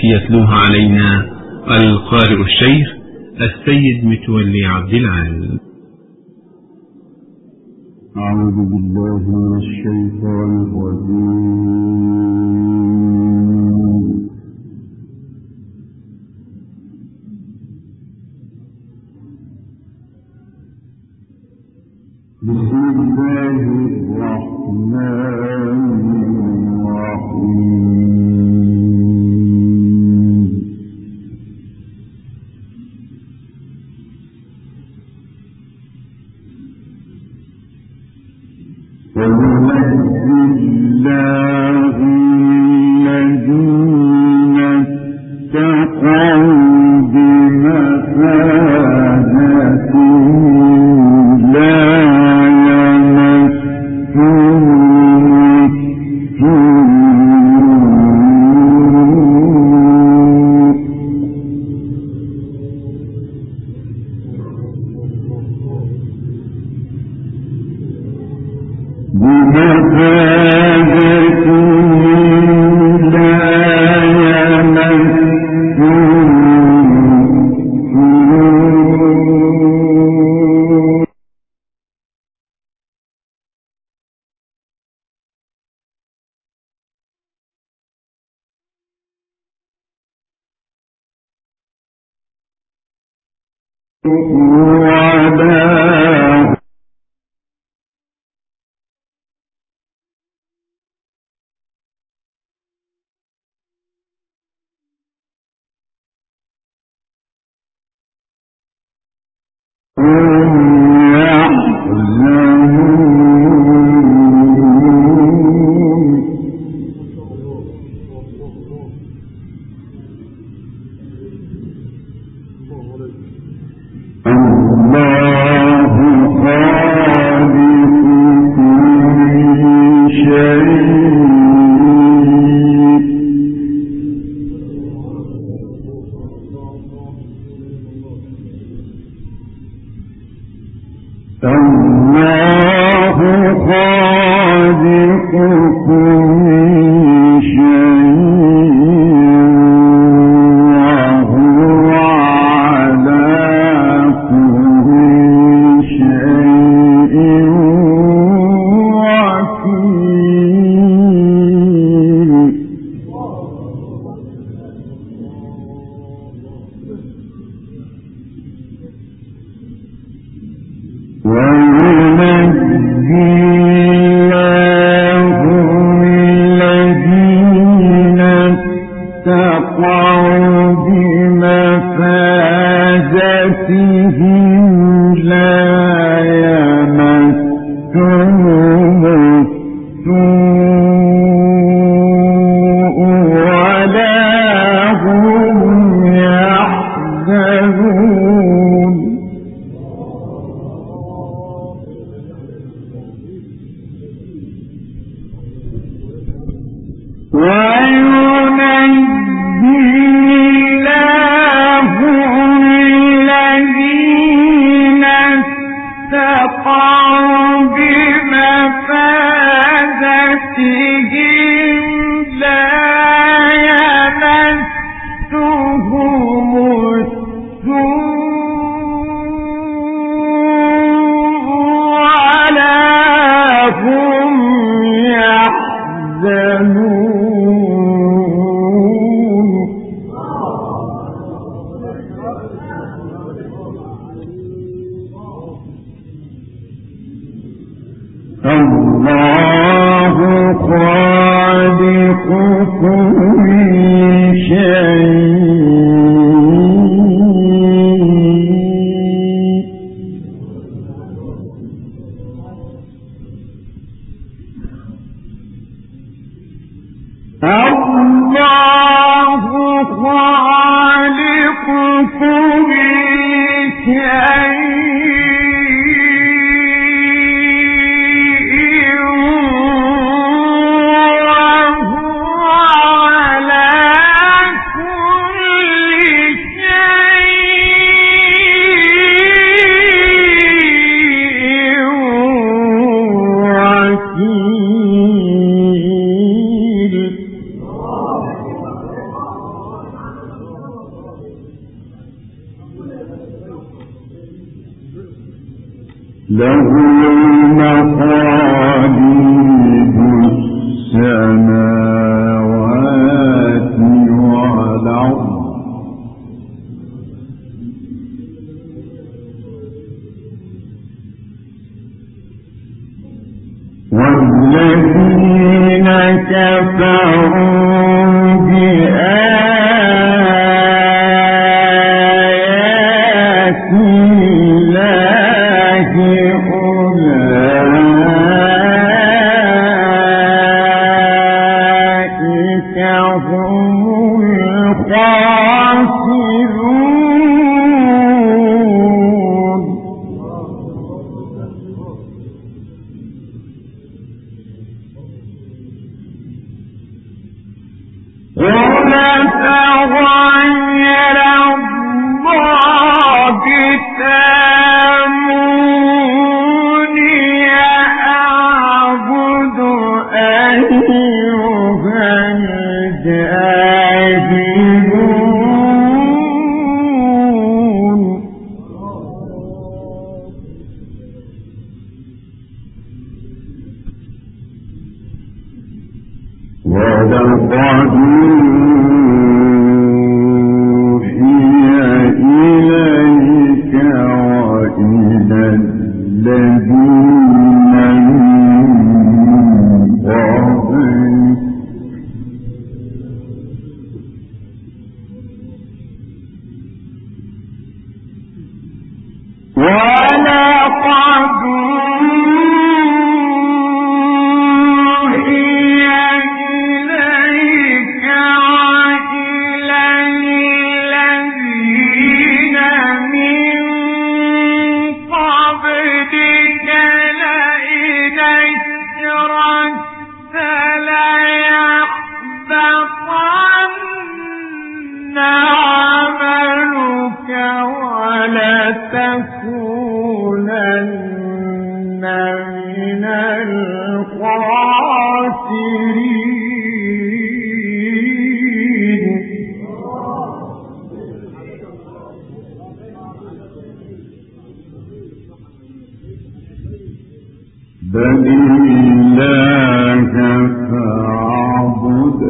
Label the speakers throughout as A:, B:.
A: التي يتلوها علينا القارئ الشيخ السيد متولي عبد العال.
B: أعوذ بالله من الشيطان الرجيم. بسم الله الرحمن الرحيم. له مقاليد السماوات والأرض والذين كفروا بآيات الله أولئك هم الخاسرون. ولتغير الله تاموني أعبد أيها الجاهلون. ولقد أوحي إليك وإلى الذين من قبلك ولقد لتكونن من الخاسرين. بل الله فاعبد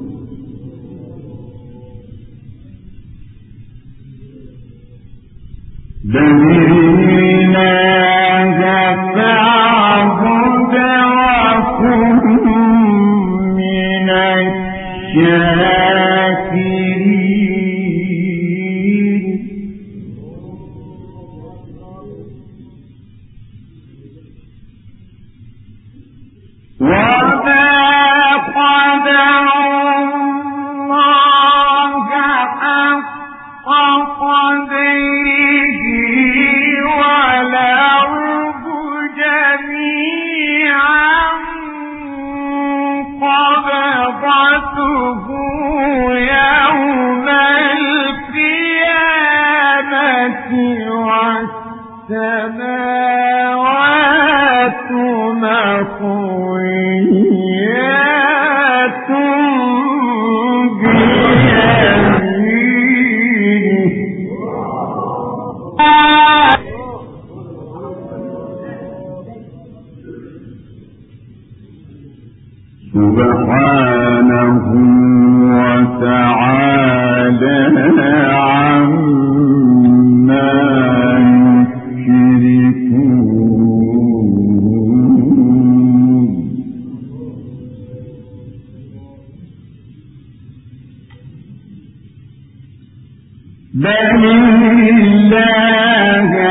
B: من الشاكرين. وما قدر الله حق قدره والأرض جميعا قبضته يوم القيامة والسماوات مطويات بيمينه. سبحانه وتعالى عما يشركون. بل الله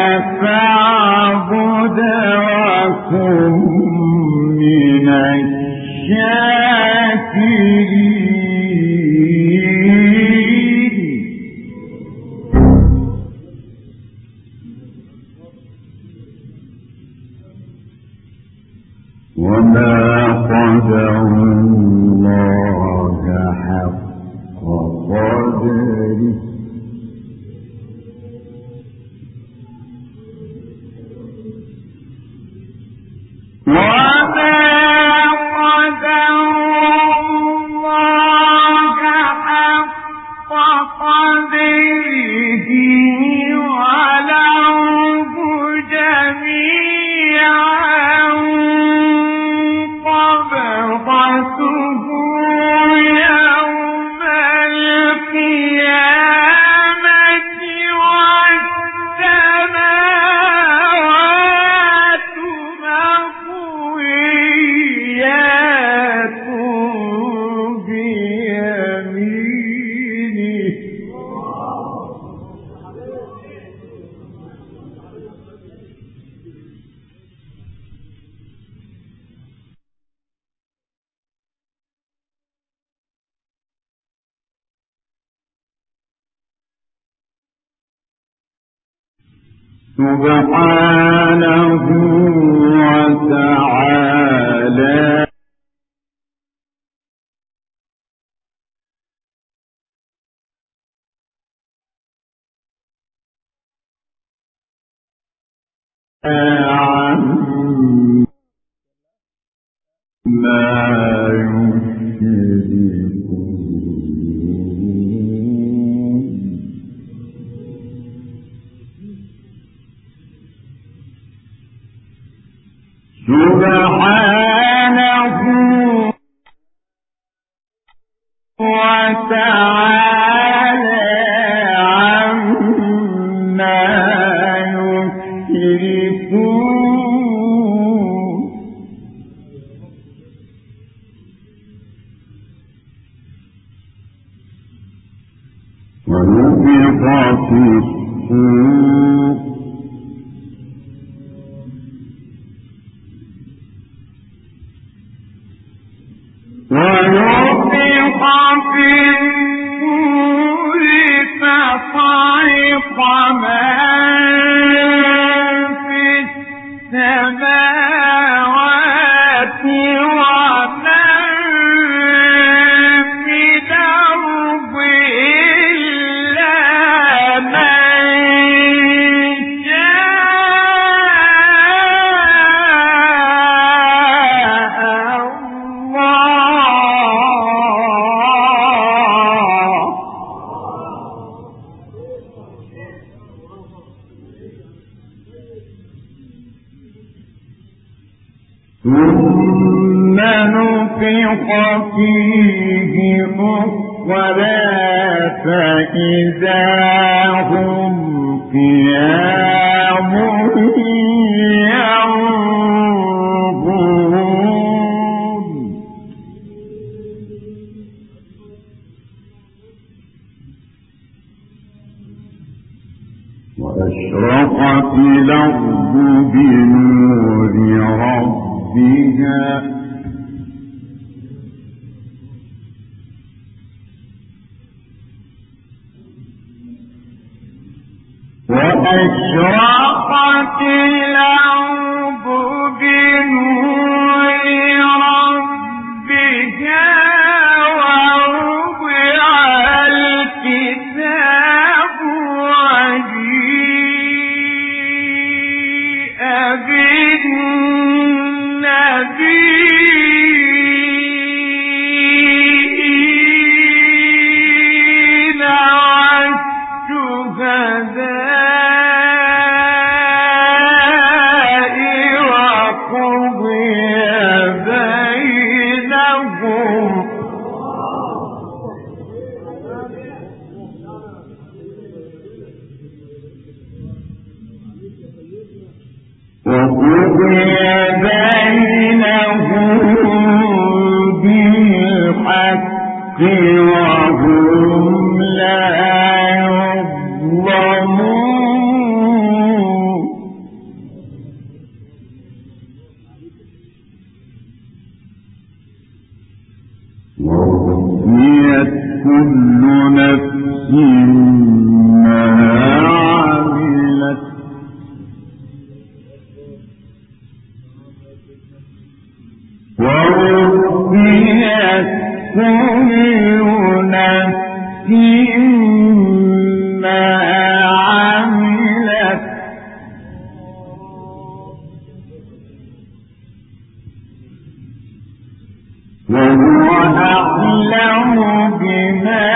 B: فاعبد وكن من الشاكرين. وما قدر الله حق قدره والأرض جميعا سبحانه وتعالى سبحانه وتعالى عما يشركون ونفخ في الصور ونفخ في الصور فصعق من في السماوات ومن في الأرض إلا من شاء ثم نفخ فيه أخرى فإذا هم قيام ينظرون وأشرقت الأرض بنور ربها وأشرقت الأرض بنور ربها ووضع الكتاب وجيء بالنبيين والشهداء وقضي بينهم بالحق وهم لا يظلمون ووفيت كل نفس ما عملت ووفيت كل نفس ما عملت وهو أعلم بما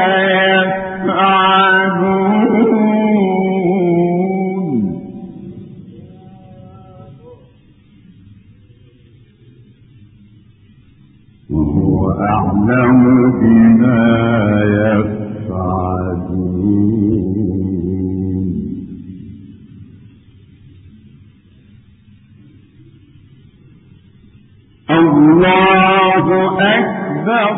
B: يفعلون وهو أعلم بما يفعلون الله أكبر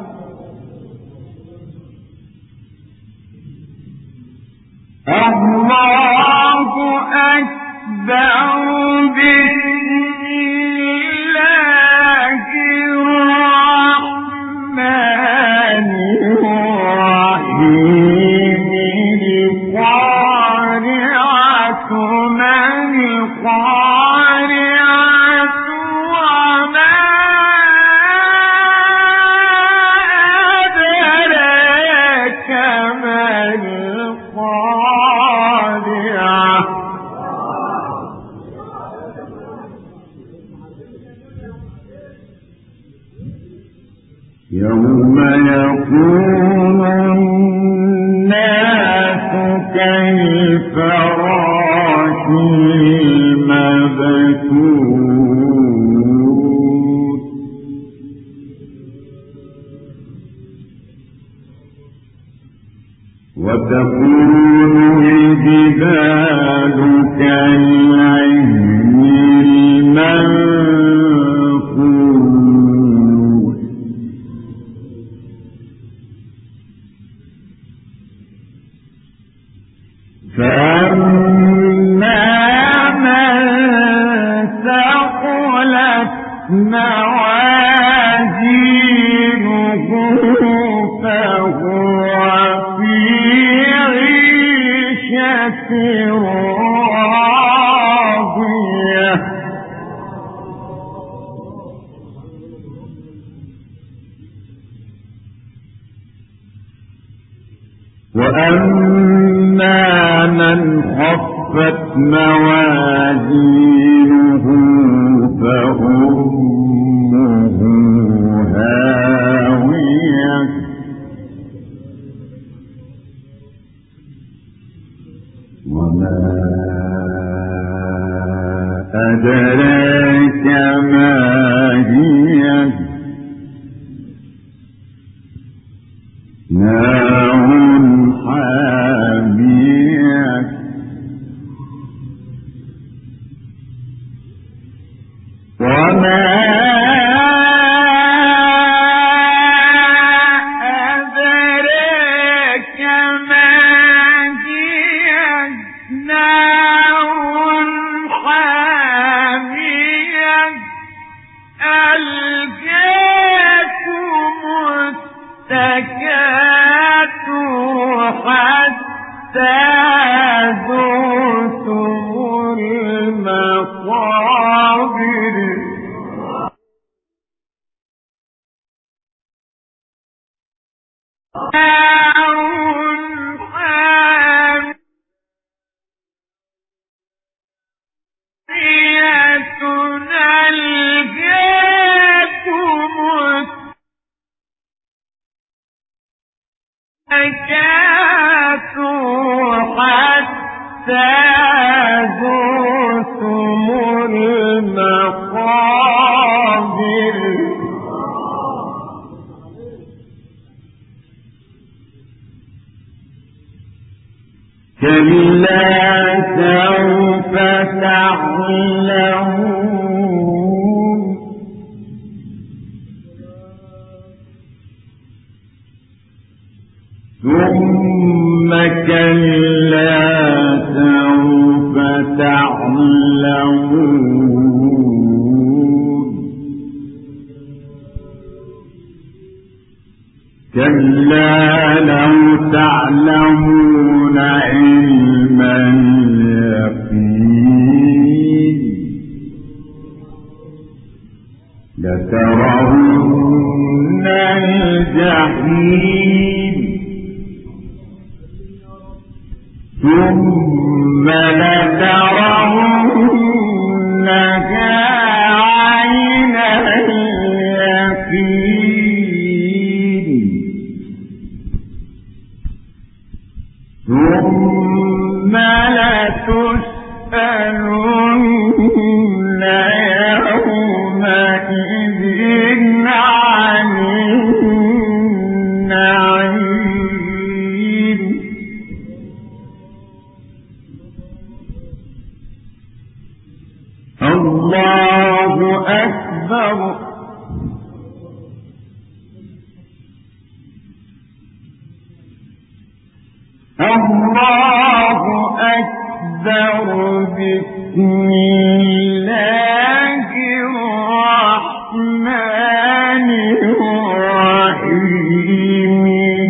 B: الله أكبر بسم الله الرحمن الرحيم القارعة يوم يكون الناس كالفراش المبثوث وتكون الجبال كالعهن المنفوش فأما من ثقلت موازينه فهو في عيشة راضية وأما من خفت موازينه فأمه هاوية وما أدراك ما هي نار حامية وما أدراك ما هي نار حامية ألقاكم التكاثر حتى زرتم المقابر حتى زرتم المقابر كلا سوف تعلمون ثم كلا سوف تعلمون كلا لو تعلمون علم اليقين لترون الجحيم ثم لترونها عين اليقين ثم لتسألن يومئذ عن النعيم الله أكبر الله أكبر بسم الله الرحمن الرحيم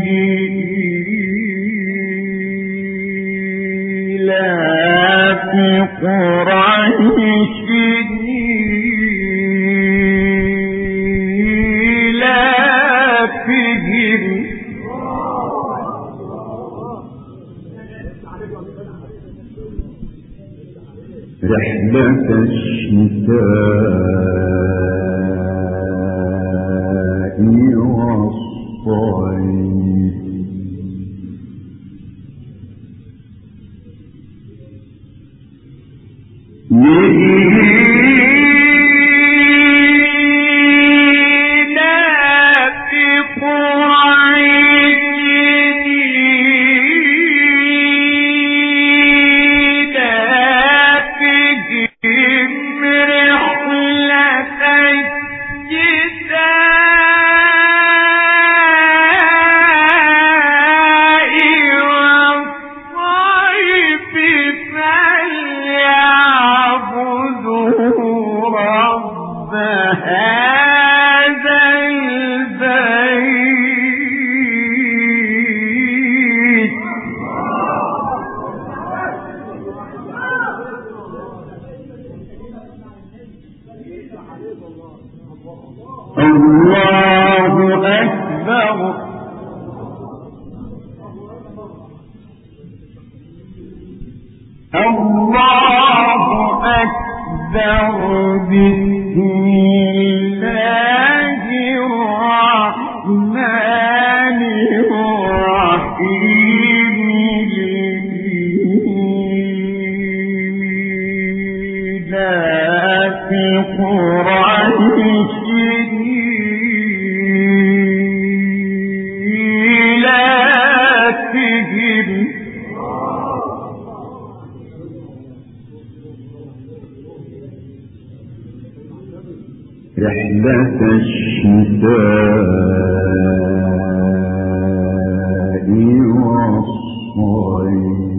B: إيلاف قريش إيلافهم رحلة الشتاء رحلة الشتاء والصيف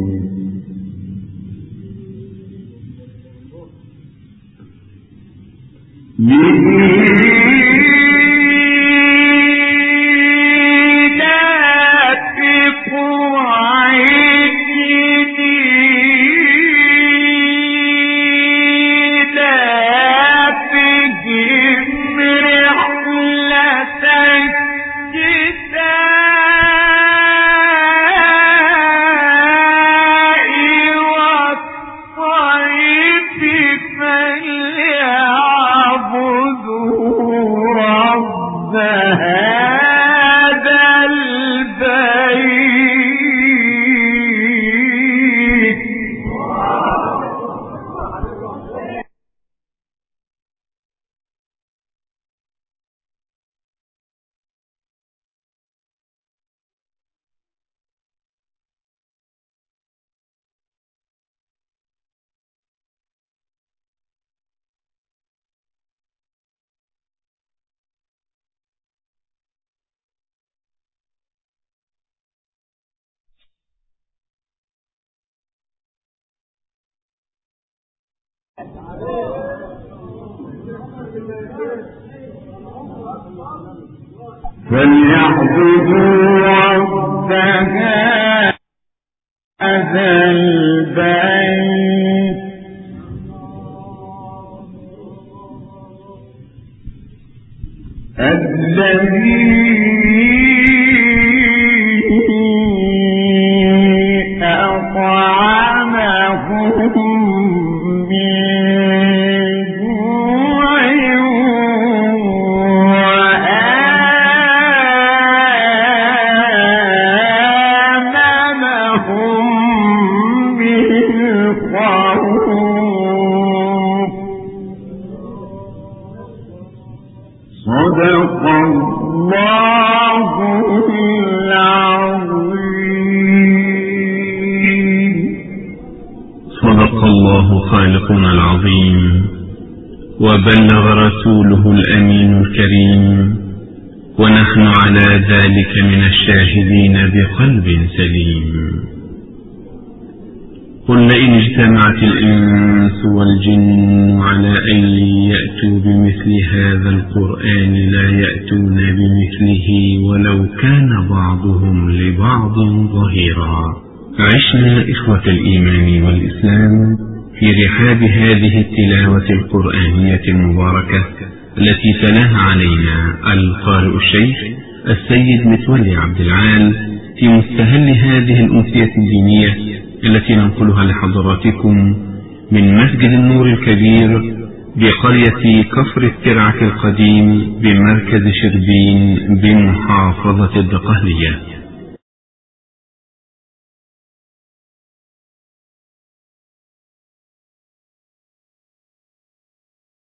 B: فليعبدوا رب هذا البيت الذي أطعمهم
A: خالقنا العظيم وبلغ رسوله الأمين الكريم ونحن على ذلك من الشاهدين بقلب سليم. قل لئن اجتمعت الإنس والجن على أن يأتوا بمثل هذا القرآن لا يأتون بمثله ولو كان بعضهم لبعض ظهيرا. عشنا إخوة الإيمان والإسلام في رحاب هذه التلاوة القرآنية المباركة التي تلاها علينا القارئ الشيخ السيد متولي عبد العال في مستهل هذه الأمسية الدينية التي ننقلها لحضراتكم من مسجد النور الكبير بقرية كفر الترعة القديم بمركز شربين بمحافظة الدقهلية.